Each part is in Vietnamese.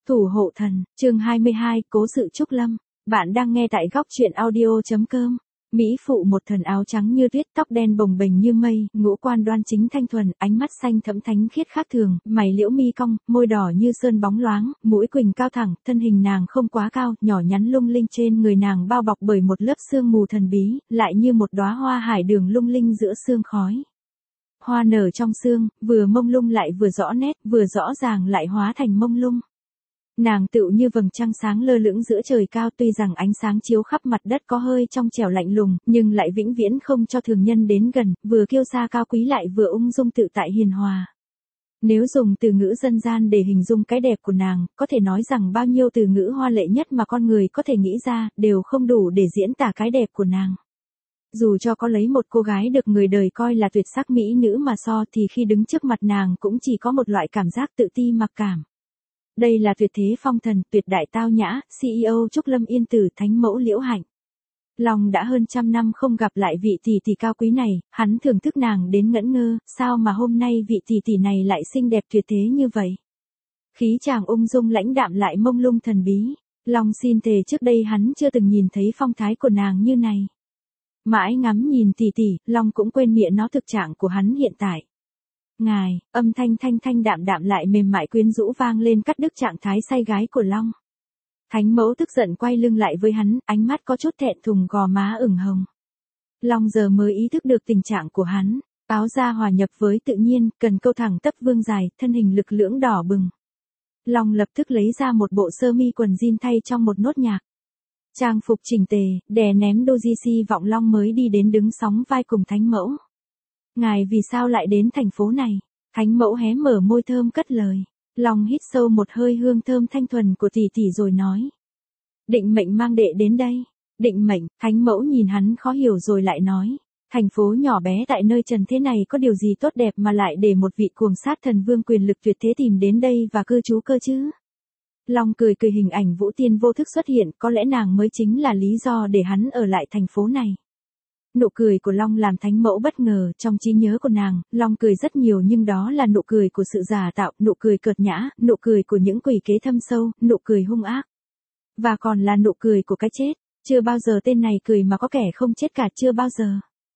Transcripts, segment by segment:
Thủ hộ thần, chương 22, cố sự Trúc Lâm. Bạn đang nghe tại góc truyện audio.com. Mỹ phụ một thần áo trắng như tuyết, tóc đen bồng bềnh như mây, ngũ quan đoan chính thanh thuần, ánh mắt xanh thẫm thánh khiết khác thường, mày liễu mi cong, môi đỏ như sơn bóng loáng, mũi quỳnh cao thẳng, thân hình nàng không quá cao, nhỏ nhắn lung linh, trên người nàng bao bọc bởi một lớp sương mù thần bí, lại như một đóa hoa hải đường lung linh giữa sương khói. Hoa nở trong sương, vừa mông lung lại vừa rõ nét, vừa rõ ràng lại hóa thành mông lung. Nàng tựu như vầng trăng sáng lơ lửng giữa trời cao, tuy rằng ánh sáng chiếu khắp mặt đất có hơi trong trẻo lạnh lùng, nhưng lại vĩnh viễn không cho thường nhân đến gần, vừa kiêu sa cao quý lại vừa ung dung tự tại hiền hòa. Nếu dùng từ ngữ dân gian để hình dung cái đẹp của nàng, có thể nói rằng bao nhiêu từ ngữ hoa lệ nhất mà con người có thể nghĩ ra, đều không đủ để diễn tả cái đẹp của nàng. Dù cho có lấy một cô gái được người đời coi là tuyệt sắc mỹ nữ mà so, thì khi đứng trước mặt nàng cũng chỉ có một loại cảm giác tự ti mặc cảm. Đây là tuyệt thế phong thần, tuyệt đại tao nhã, CEO Trúc Lâm Yên Tử, thánh mẫu Liễu Hạnh. Lòng đã hơn trăm năm không gặp lại vị tỷ tỷ cao quý này, hắn thưởng thức nàng đến ngẩn ngơ, sao mà hôm nay vị tỷ tỷ này lại xinh đẹp tuyệt thế như vậy. Khí chàng ung dung lãnh đạm lại mông lung thần bí. Long xin thề trước đây hắn chưa từng nhìn thấy phong thái của nàng như này. Mãi ngắm nhìn tỷ tỷ, Long cũng quên miệng nó thực trạng của hắn hiện tại. Ngài, âm thanh thanh đạm đạm lại mềm mại quyến rũ vang lên cắt đứt trạng thái say gái của Long. Thánh mẫu tức giận quay lưng lại với hắn, ánh mắt có chút thẹn thùng, gò má ửng hồng. Long giờ mới ý thức được tình trạng của hắn, áo da hòa nhập với tự nhiên, cần câu thẳng tắp vương dài, thân hình lực lưỡng đỏ bừng. Long lập tức lấy ra một bộ sơ mi quần jean thay trong một nốt nhạc. Trang phục chỉnh tề, đè ném đôi si vọng Long mới đi đến đứng sóng vai cùng thánh mẫu. Ngài vì sao lại đến thành phố này? Thánh mẫu hé mở môi thơm cất lời. Long hít sâu một hơi hương thơm thanh thuần của tỷ tỷ rồi nói. Định mệnh mang đệ đến đây. Định mệnh, thánh mẫu nhìn hắn khó hiểu rồi lại nói. Thành phố nhỏ bé tại nơi trần thế này có điều gì tốt đẹp mà lại để một vị cuồng sát thần vương quyền lực tuyệt thế tìm đến đây và cư trú cơ chứ? Long cười hình ảnh Vũ Tiên vô thức xuất hiện, có lẽ nàng mới chính là lý do để hắn ở lại thành phố này. Nụ cười của Long làm thánh mẫu bất ngờ, trong trí nhớ của nàng, Long cười rất nhiều nhưng đó là nụ cười của sự giả tạo, nụ cười cợt nhã, nụ cười của những quỷ kế thâm sâu, nụ cười hung ác. Và còn là nụ cười của cái chết, chưa bao giờ tên này cười mà có kẻ không chết cả, chưa bao giờ.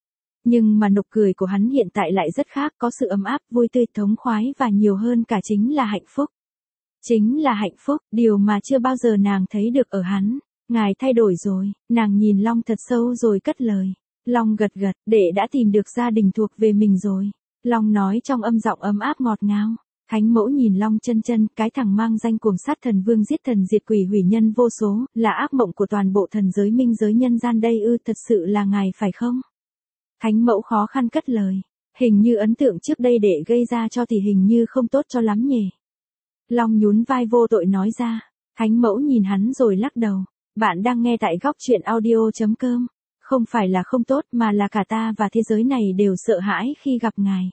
Nhưng mà nụ cười của hắn hiện tại lại rất khác, có sự ấm áp, vui tươi, thống khoái và nhiều hơn cả chính là hạnh phúc. Chính là hạnh phúc, điều mà chưa bao giờ nàng thấy được ở hắn. Ngài thay đổi rồi, nàng nhìn Long thật sâu rồi cất lời. Long gật gật, đệ đã tìm được gia đình thuộc về mình rồi. Long nói trong âm giọng ấm áp ngọt ngào. Thánh mẫu nhìn Long chân, cái thằng mang danh cuồng sát thần vương giết thần diệt quỷ hủy nhân vô số, là ác mộng của toàn bộ thần giới minh giới nhân gian đây ư, thật sự là ngài phải không? Thánh mẫu khó khăn cất lời. Hình như ấn tượng trước đây đệ gây ra cho thì hình như không tốt cho lắm nhỉ. Long nhún vai vô tội nói ra. Thánh mẫu nhìn hắn rồi lắc đầu. Bạn đang nghe tại góc truyện audio.com. Không phải là không tốt mà là cả ta và thế giới này đều sợ hãi khi gặp ngài.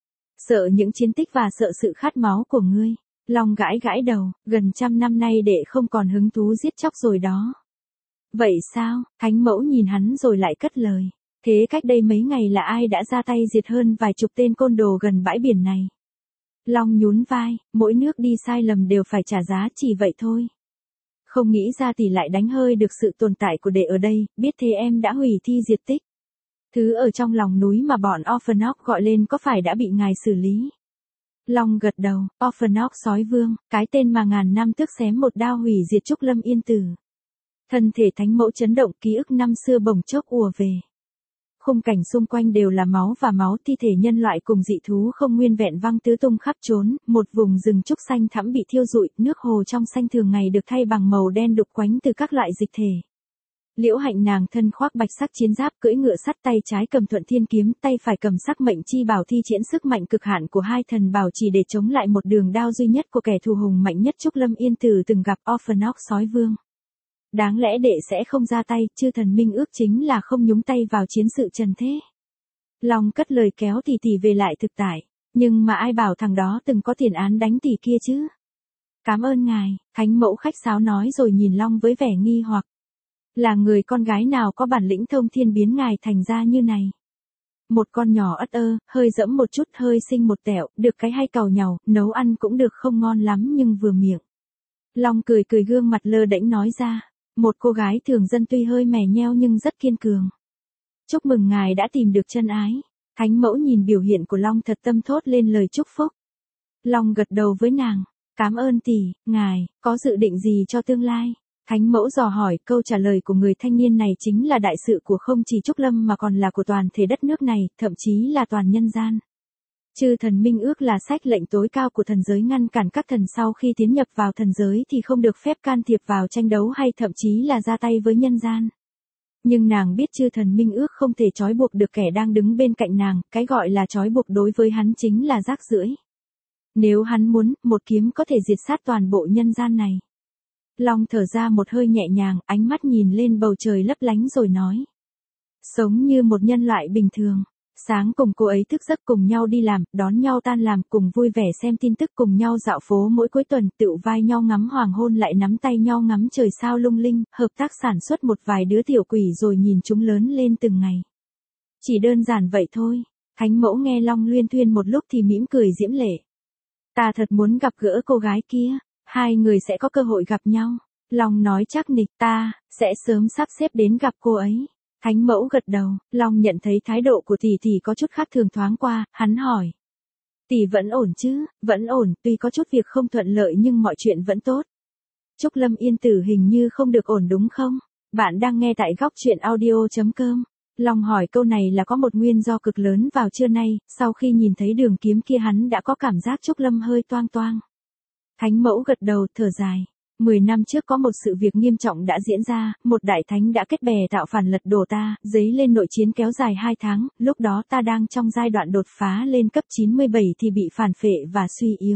Sợ những chiến tích và sợ sự khát máu của ngươi. Long gãi đầu, gần trăm năm nay đệ không còn hứng thú giết chóc rồi đó. Vậy sao? Thánh mẫu nhìn hắn rồi lại cất lời. Thế cách đây mấy ngày là ai đã ra tay diệt hơn vài chục tên côn đồ gần bãi biển này? Long nhún vai, mỗi nước đi sai lầm đều phải trả giá, chỉ vậy thôi. Không nghĩ ra tỷ lại đánh hơi được sự tồn tại của đệ ở đây, biết thế em đã hủy thi diệt tích. Thứ ở trong lòng núi mà bọn Orphanok gọi lên có phải đã bị ngài xử lý? Long gật đầu, Orphanok sói vương, cái tên mà ngàn năm trước xém một đao hủy diệt Trúc Lâm Yên Tử. Thân thể thánh mẫu chấn động, ký ức năm xưa bỗng chốc ùa về. Khung cảnh xung quanh đều là máu và máu, thi thể nhân loại cùng dị thú không nguyên vẹn văng tứ tung khắp trốn, một vùng rừng trúc xanh thẳm bị thiêu rụi, nước hồ trong xanh thường ngày được thay bằng màu đen đục quánh từ các loại dịch thể. Liễu Hạnh nàng thân khoác bạch sắc chiến giáp, cưỡi ngựa sắt, tay trái cầm Thuận Thiên kiếm, tay phải cầm sắc mệnh chi bảo thi triển sức mạnh cực hạn của hai thần bảo chỉ để chống lại một đường đao duy nhất của kẻ thù hùng mạnh nhất Trúc Lâm Yên Tử từng gặp, Orphanok sói vương. Đáng lẽ đệ sẽ không ra tay, chư thần minh ước chính là không nhúng tay vào chiến sự trần thế. Long cất lời kéo tỷ tỷ về lại thực tại, nhưng mà ai bảo thằng đó từng có tiền án đánh tỷ kia chứ? Cảm ơn ngài, thánh mẫu khách sáo nói rồi nhìn Long với vẻ nghi hoặc. Là người con gái nào có bản lĩnh thông thiên biến ngài thành ra như này? Một con nhỏ ất ơ, hơi dẫm một chút, hơi xinh một tẹo, được cái hay càu nhàu, nấu ăn cũng được không ngon lắm nhưng vừa miệng. Long cười cười gương mặt lơ đễnh nói ra. Một cô gái thường dân tuy hơi mè nheo nhưng rất kiên cường. Chúc mừng ngài đã tìm được chân ái. Thánh mẫu nhìn biểu hiện của Long thật tâm thốt lên lời chúc phúc. Long gật đầu với nàng. Cảm ơn tỷ, ngài, có dự định gì cho tương lai? Thánh mẫu dò hỏi, câu trả lời của người thanh niên này chính là đại sự của không chỉ Trúc Lâm mà còn là của toàn thể đất nước này, thậm chí là toàn nhân gian. Chư thần minh ước là sách lệnh tối cao của thần giới, ngăn cản các thần sau khi tiến nhập vào thần giới thì không được phép can thiệp vào tranh đấu hay thậm chí là ra tay với nhân gian. Nhưng nàng biết chư thần minh ước không thể trói buộc được kẻ đang đứng bên cạnh nàng, cái gọi là trói buộc đối với hắn chính là rác rưởi. Nếu hắn muốn, một kiếm có thể diệt sát toàn bộ nhân gian này. Long thở ra một hơi nhẹ nhàng, ánh mắt nhìn lên bầu trời lấp lánh rồi nói. Sống như một nhân loại bình thường. Sáng cùng cô ấy thức giấc, cùng nhau đi làm, đón nhau tan làm, cùng vui vẻ xem tin tức, cùng nhau dạo phố mỗi cuối tuần, tựu vai nhau ngắm hoàng hôn, lại nắm tay nhau ngắm trời sao lung linh, hợp tác sản xuất một vài đứa tiểu quỷ rồi nhìn chúng lớn lên từng ngày. Chỉ đơn giản vậy thôi. Thánh mẫu nghe Long luyên thuyên một lúc thì mỉm cười diễm lệ. Ta thật muốn gặp gỡ cô gái kia, hai người sẽ có cơ hội gặp nhau. Long nói chắc nịch, ta sẽ sớm sắp xếp đến gặp cô ấy. Thánh mẫu gật đầu, Long nhận thấy thái độ của tỷ tỷ có chút khác thường thoáng qua, hắn hỏi. Tỷ vẫn ổn chứ? Vẫn ổn, tuy có chút việc không thuận lợi nhưng mọi chuyện vẫn tốt. Trúc Lâm Yên Tử hình như không được ổn đúng không? Bạn đang nghe tại góc truyện audio.com. Long hỏi câu này là có một nguyên do cực lớn vào trưa nay, sau khi nhìn thấy đường kiếm kia hắn đã có cảm giác Trúc Lâm hơi toang toang. Thánh mẫu gật đầu, thở dài. 10 năm trước có một sự việc nghiêm trọng đã diễn ra, một đại thánh đã kết bè tạo phản lật đổ ta, dấy lên nội chiến kéo dài 2 tháng, lúc đó ta đang trong giai đoạn đột phá lên cấp 97 thì bị phản phệ và suy yếu.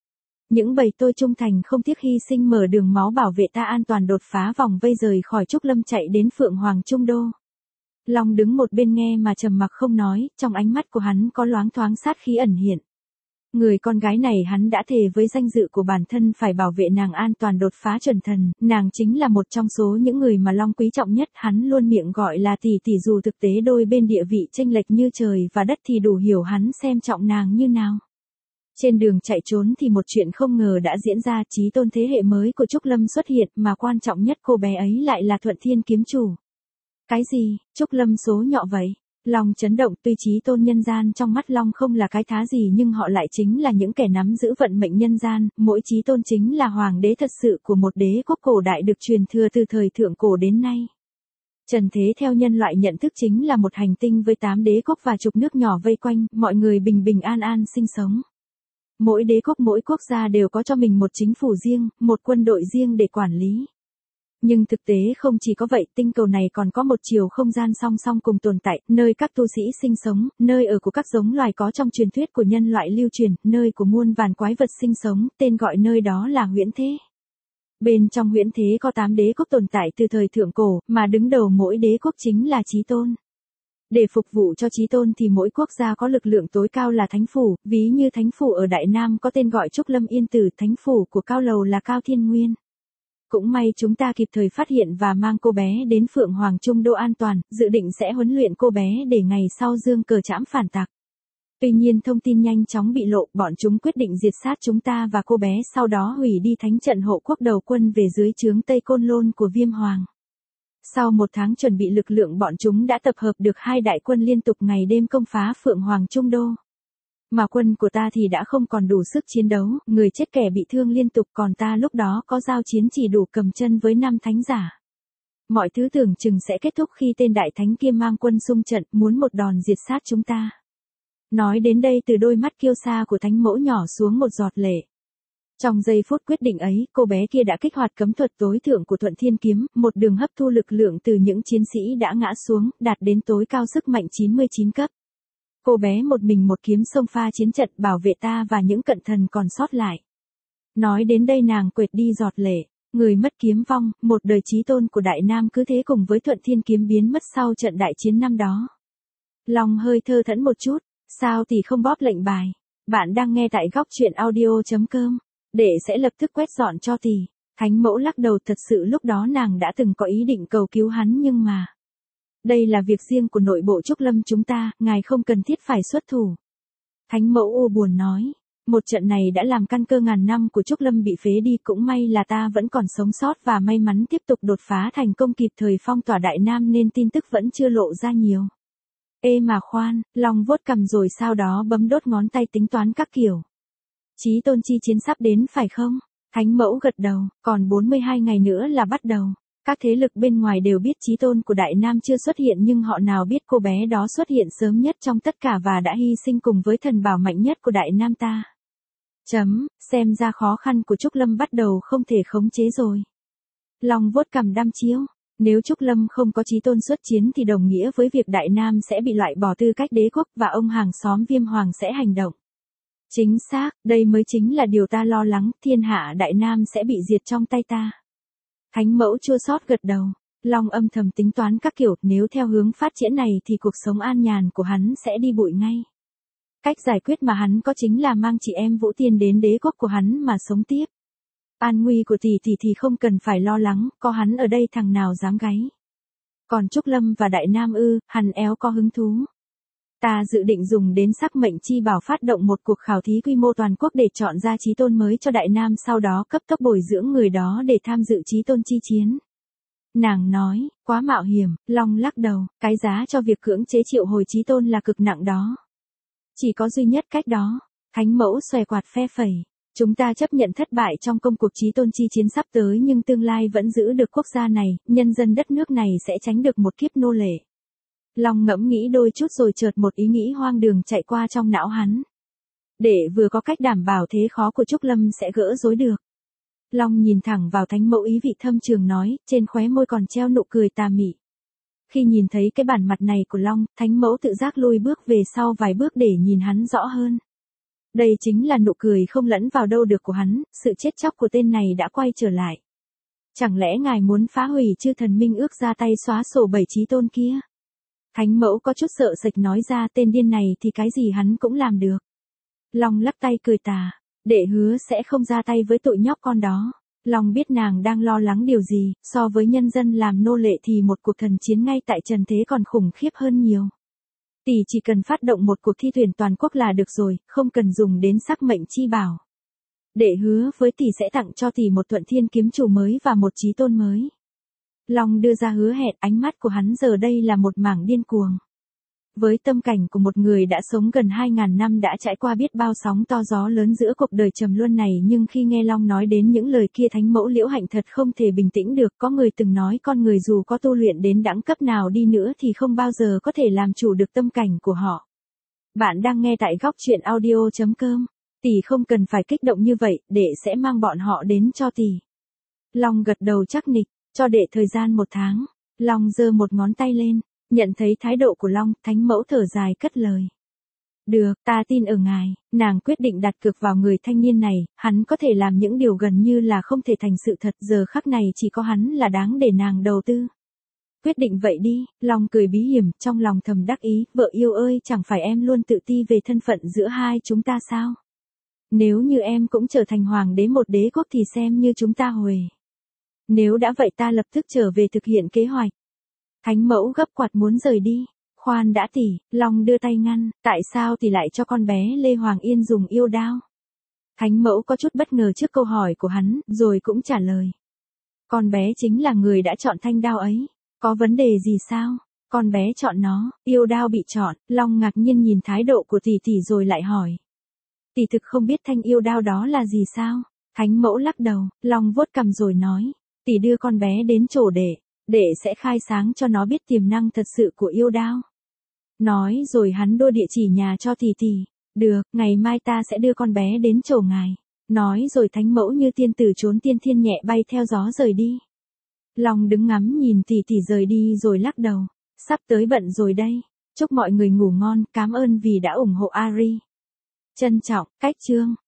Những bầy tôi trung thành không tiếc hy sinh mở đường máu bảo vệ ta an toàn đột phá vòng vây rời khỏi Trúc Lâm chạy đến Phượng Hoàng Trung Đô. Long đứng một bên nghe mà trầm mặc không nói, trong ánh mắt của hắn có loáng thoáng sát khí ẩn hiện. Người con gái này hắn đã thề với danh dự của bản thân phải bảo vệ nàng an toàn đột phá chuẩn thần, nàng chính là một trong số những người mà Long quý trọng nhất, hắn luôn miệng gọi là tỷ tỷ dù thực tế đôi bên địa vị chênh lệch như trời và đất thì đủ hiểu hắn xem trọng nàng như nào. Trên đường chạy trốn thì một chuyện không ngờ đã diễn ra, chí tôn thế hệ mới của Trúc Lâm xuất hiện mà quan trọng nhất cô bé ấy lại là Thuận Thiên kiếm chủ. Cái gì, Trúc Lâm số nhọ vậy? Long chấn động, tuy chí tôn nhân gian trong mắt Long không là cái thá gì nhưng họ lại chính là những kẻ nắm giữ vận mệnh nhân gian, mỗi chí tôn chính là hoàng đế thật sự của một đế quốc cổ đại được truyền thừa từ thời thượng cổ đến nay. Trần thế theo nhân loại nhận thức chính là một hành tinh với 8 đế quốc và chục nước nhỏ vây quanh, mọi người bình bình an an sinh sống. Mỗi đế quốc mỗi quốc gia đều có cho mình một chính phủ riêng, một quân đội riêng để quản lý. Nhưng thực tế không chỉ có vậy, tinh cầu này còn có một chiều không gian song song cùng tồn tại, nơi các tu sĩ sinh sống, nơi ở của các giống loài có trong truyền thuyết của nhân loại lưu truyền, nơi của muôn vàn quái vật sinh sống, tên gọi nơi đó là huyễn thế. Bên trong huyễn thế có 8 đế quốc tồn tại từ thời thượng cổ, mà đứng đầu mỗi đế quốc chính là chí tôn. Để phục vụ cho chí tôn thì mỗi quốc gia có lực lượng tối cao là thánh phủ, ví như thánh phủ ở Đại Nam có tên gọi Trúc Lâm Yên Tử, thánh phủ của Cao Lầu là Cao Thiên Nguyên. Cũng may chúng ta kịp thời phát hiện và mang cô bé đến Phượng Hoàng Trung Đô an toàn, dự định sẽ huấn luyện cô bé để ngày sau dương cờ trảm phản tặc. Tuy nhiên thông tin nhanh chóng bị lộ, bọn chúng quyết định diệt sát chúng ta và cô bé, sau đó hủy đi thánh trận hộ quốc đầu quân về dưới trướng Tây Côn Lôn của Viêm Hoàng. Sau 1 tháng chuẩn bị lực lượng, bọn chúng đã tập hợp được 2 đại quân liên tục ngày đêm công phá Phượng Hoàng Trung Đô. Mà quân của ta thì đã không còn đủ sức chiến đấu, người chết kẻ bị thương liên tục, còn ta lúc đó có giao chiến chỉ đủ cầm chân với 5 thánh giả. Mọi thứ tưởng chừng sẽ kết thúc khi tên đại thánh kia mang quân xung trận, muốn một đòn diệt sát chúng ta. Nói đến đây từ đôi mắt kiêu sa của thánh mẫu nhỏ xuống một giọt lệ. Trong giây phút quyết định ấy, cô bé kia đã kích hoạt cấm thuật tối thượng của Thuận Thiên kiếm, một đường hấp thu lực lượng từ những chiến sĩ đã ngã xuống, đạt đến tối cao sức mạnh 99 cấp. Cô bé một mình một kiếm xông pha chiến trận bảo vệ ta và những cận thần còn sót lại. Nói đến đây nàng quệt đi giọt lệ, người mất kiếm vong, một đời chí tôn của Đại Nam cứ thế cùng với Thuận Thiên kiếm biến mất sau trận đại chiến năm đó. Long hơi thơ thẫn một chút, sao thì không bóp lệnh bài. Bạn đang nghe tại góc truyện audio.com, để sẽ lập tức quét dọn cho tỷ. Thánh mẫu lắc đầu, thật sự lúc đó nàng đã từng có ý định cầu cứu hắn nhưng mà. Đây là việc riêng của nội bộ Trúc Lâm chúng ta, ngài không cần thiết phải xuất thủ. Thánh mẫu u buồn nói. một trận này đã làm căn cơ ngàn năm của Trúc Lâm bị phế đi, cũng may là ta vẫn còn sống sót và may mắn tiếp tục đột phá thành công kịp thời phong tỏa Đại Nam nên tin tức vẫn chưa lộ ra nhiều. Ê mà khoan, Long vuốt cằm rồi sau đó bấm đốt ngón tay tính toán các kiểu. Chí tôn chi chiến sắp đến phải không? Thánh mẫu gật đầu, còn 42 ngày nữa là bắt đầu. Các thế lực bên ngoài đều biết chí tôn của Đại Nam chưa xuất hiện nhưng họ nào biết cô bé đó xuất hiện sớm nhất trong tất cả và đã hy sinh cùng với thần bảo mạnh nhất của Đại Nam ta. Xem ra khó khăn của Trúc Lâm bắt đầu không thể khống chế rồi. Long vuốt cằm đăm chiêu, nếu Trúc Lâm không có chí tôn xuất chiến thì đồng nghĩa với việc Đại Nam sẽ bị loại bỏ tư cách đế quốc và ông hàng xóm Viêm Hoàng sẽ hành động. Chính xác, đây mới chính là điều ta lo lắng, thiên hạ Đại Nam sẽ bị diệt trong tay ta. Thánh mẫu chua xót gật đầu, Long âm thầm tính toán các kiểu, nếu theo hướng phát triển này thì cuộc sống an nhàn của hắn sẽ đi bụi ngay. Cách giải quyết mà hắn có chính là mang chị em Vũ Tiên đến đế quốc của hắn mà sống tiếp. An nguy của tỷ thì không cần phải lo lắng, có hắn ở đây thằng nào dám gáy. Còn Trúc Lâm và Đại Nam hắn éo có hứng thú. Ta dự định dùng đến sắc mệnh chi bảo phát động một cuộc khảo thí quy mô toàn quốc để chọn ra chí tôn mới cho Đại Nam, sau đó cấp tốc bồi dưỡng người đó để tham dự chí tôn chi chiến. Nàng nói, quá mạo hiểm, Long lắc đầu, cái giá cho việc cưỡng chế triệu hồi chí tôn là cực nặng đó. Chỉ có duy nhất cách đó. Thánh mẫu xòe quạt phe phẩy. Chúng ta chấp nhận thất bại trong công cuộc chí tôn chi chiến sắp tới nhưng tương lai vẫn giữ được quốc gia này, nhân dân đất nước này sẽ tránh được một kiếp nô lệ. Long ngẫm nghĩ đôi chút rồi chợt một ý nghĩ hoang đường chạy qua trong não hắn. Để vừa có cách đảm bảo thế khó của Trúc Lâm sẽ gỡ rối được. Long nhìn thẳng vào thánh mẫu ý vị thâm trường nói, trên khóe môi còn treo nụ cười tà mị. Khi nhìn thấy cái bản mặt này của Long, thánh mẫu tự giác lùi bước về sau vài bước để nhìn hắn rõ hơn. Đây chính là nụ cười không lẫn vào đâu được của hắn, sự chết chóc của tên này đã quay trở lại. Chẳng lẽ ngài muốn phá hủy chư thần minh ước ra tay xóa sổ 7 chí tôn kia? Thánh mẫu có chút sợ sệt nói ra, tên điên này thì cái gì hắn cũng làm được. Long lắc tay cười tà, đệ hứa sẽ không ra tay với tội nhóc con đó. Long biết nàng đang lo lắng điều gì, so với nhân dân làm nô lệ thì một cuộc thần chiến ngay tại trần thế còn khủng khiếp hơn nhiều. Tỷ chỉ cần phát động một cuộc thi tuyển toàn quốc là được rồi, không cần dùng đến sắc mệnh chi bảo. Đệ hứa với tỷ sẽ tặng cho tỷ một thuận thiên kiếm chủ mới và một chí tôn mới. Long đưa ra hứa hẹn, ánh mắt của hắn giờ đây là một mảng điên cuồng. Với tâm cảnh của một người đã sống gần 2.000 năm đã trải qua biết bao sóng to gió lớn giữa cuộc đời trầm luân này, nhưng khi nghe Long nói đến những lời kia thánh mẫu Liễu Hạnh thật không thể bình tĩnh được. Có người từng nói con người dù có tu luyện đến đẳng cấp nào đi nữa thì không bao giờ có thể làm chủ được tâm cảnh của họ. Bạn đang nghe tại góc truyện audio.com. Tỷ không cần phải kích động như vậy, đệ sẽ mang bọn họ đến cho tỷ. Long gật đầu chắc nịch, cho đệ thời gian 1 tháng. Long giơ một ngón tay lên. Nhận thấy thái độ của Long, thánh mẫu thở dài cất lời. Được, ta tin ở ngài. Nàng quyết định đặt cược vào người thanh niên này, hắn có thể làm những điều gần như là không thể thành sự thật, giờ khắc này chỉ có hắn là đáng để nàng đầu tư. Quyết định vậy đi, Long cười bí hiểm, trong lòng thầm đắc ý, vợ yêu ơi, chẳng phải em luôn tự ti về thân phận giữa hai chúng ta sao? Nếu như em cũng trở thành hoàng đế một đế quốc thì xem như chúng ta huề. Nếu đã vậy ta lập tức trở về thực hiện kế hoạch. Thánh mẫu gấp quạt muốn rời đi. Khoan đã tỷ, Long đưa tay ngăn, tại sao tỷ lại cho con bé Lê Hoàng Yên dùng yêu đao? Thánh mẫu có chút bất ngờ trước câu hỏi của hắn, rồi cũng trả lời. Con bé chính là người đã chọn thanh đao ấy, có vấn đề gì sao? Con bé chọn nó, yêu đao bị chọn. Long ngạc nhiên nhìn thái độ của tỷ rồi lại hỏi. Tỷ thực không biết thanh yêu đao đó là gì sao? Thánh mẫu lắc đầu, Long vuốt cằm rồi nói. Tỷ đưa con bé đến chỗ để sẽ khai sáng cho nó biết tiềm năng thật sự của yêu đao. Nói rồi hắn đưa địa chỉ nhà cho tỷ. Được, ngày mai ta sẽ đưa con bé đến chỗ ngài. Nói rồi thánh mẫu như tiên tử trốn tiên thiên nhẹ bay theo gió rời đi. Long đứng ngắm nhìn tỷ rời đi rồi lắc đầu. Sắp tới bận rồi đây. Chúc mọi người ngủ ngon, cảm ơn vì đã ủng hộ Ari. Trân trọng, cách chương.